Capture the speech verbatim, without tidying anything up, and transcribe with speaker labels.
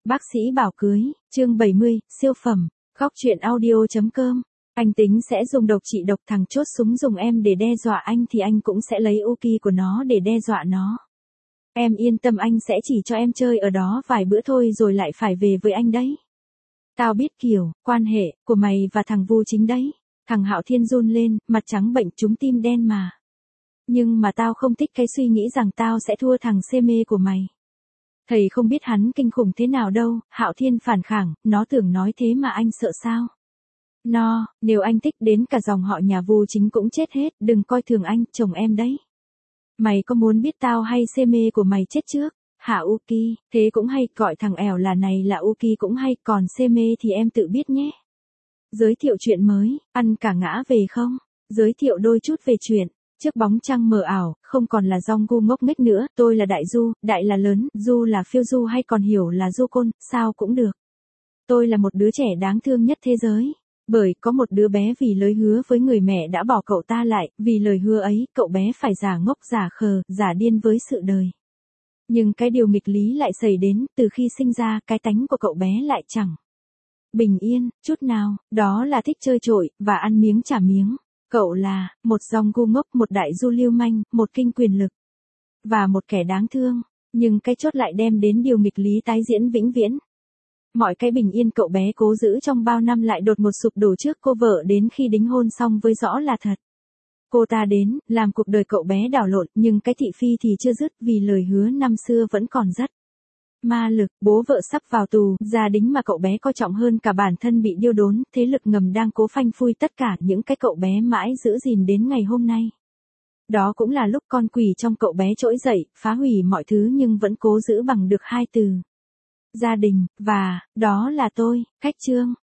Speaker 1: Bác sĩ bảo cưới, chương bảy mươi, siêu phẩm, khóc chuyện audio.com. Anh tính sẽ dùng độc trị độc, thằng chốt súng dùng em để đe dọa anh thì anh cũng sẽ lấy Uki của nó để đe dọa nó. Em yên tâm, anh sẽ chỉ cho em chơi ở đó vài bữa thôi rồi lại phải về với anh đấy. Tao biết kiểu, quan hệ của mày và thằng Vu Chính đấy. Thằng Hạo Thiên run lên, mặt trắng bệnh, trúng tim đen mà. Nhưng mà tao không thích cái suy nghĩ rằng tao sẽ thua thằng xê mê của mày. Thầy không biết hắn kinh khủng thế nào đâu. Hạo Thiên phản kháng, nó tưởng nói thế mà anh sợ sao? No, nếu anh thích đến cả dòng họ nhà Vu Chính cũng chết hết, đừng coi thường anh, chồng em đấy. Mày có muốn biết tao hay xê mê của mày chết trước? Hả Uki, thế cũng hay, gọi thằng ẻo là này là Uki cũng hay, còn xê mê thì em tự biết nhé. Giới thiệu chuyện mới, ăn cả ngã về không? Giới thiệu đôi chút về chuyện. Trước bóng trăng mờ ảo, không còn là Dong Gu ngốc nghếch nữa, tôi là Đại Du, Đại là lớn, Du là phiêu du hay còn hiểu là Du Côn, sao cũng được. Tôi là một đứa trẻ đáng thương nhất thế giới. Bởi có một đứa bé vì lời hứa với người mẹ đã bỏ cậu ta lại, vì lời hứa ấy, cậu bé phải giả ngốc, giả khờ, giả điên với sự đời. Nhưng cái điều nghịch lý lại xảy đến, từ khi sinh ra, cái tánh của cậu bé lại chẳng bình yên, chút nào, đó là thích chơi trội, và ăn miếng trả miếng. Cậu là, một Dong Gu ngốc, một Đại Du lưu manh, một Kinh quyền lực, và một kẻ đáng thương. Nhưng cái chốt lại đem đến điều nghịch lý tái diễn vĩnh viễn. Mọi cái bình yên cậu bé cố giữ trong bao năm lại đột ngột sụp đổ trước cô vợ đến khi đính hôn xong với rõ là thật. Cô ta đến, làm cuộc đời cậu bé đảo lộn, nhưng cái thị phi thì chưa dứt vì lời hứa năm xưa vẫn còn rất ma lực. Bố vợ sắp vào tù, gia đình mà cậu bé coi trọng hơn cả bản thân bị điêu đốn, thế lực ngầm đang cố phanh phui tất cả những cái cậu bé mãi giữ gìn đến ngày hôm nay. Đó cũng là lúc con quỷ trong cậu bé trỗi dậy, phá hủy mọi thứ nhưng vẫn cố giữ bằng được hai từ. Gia đình, và, đó là tôi, Khách Trương.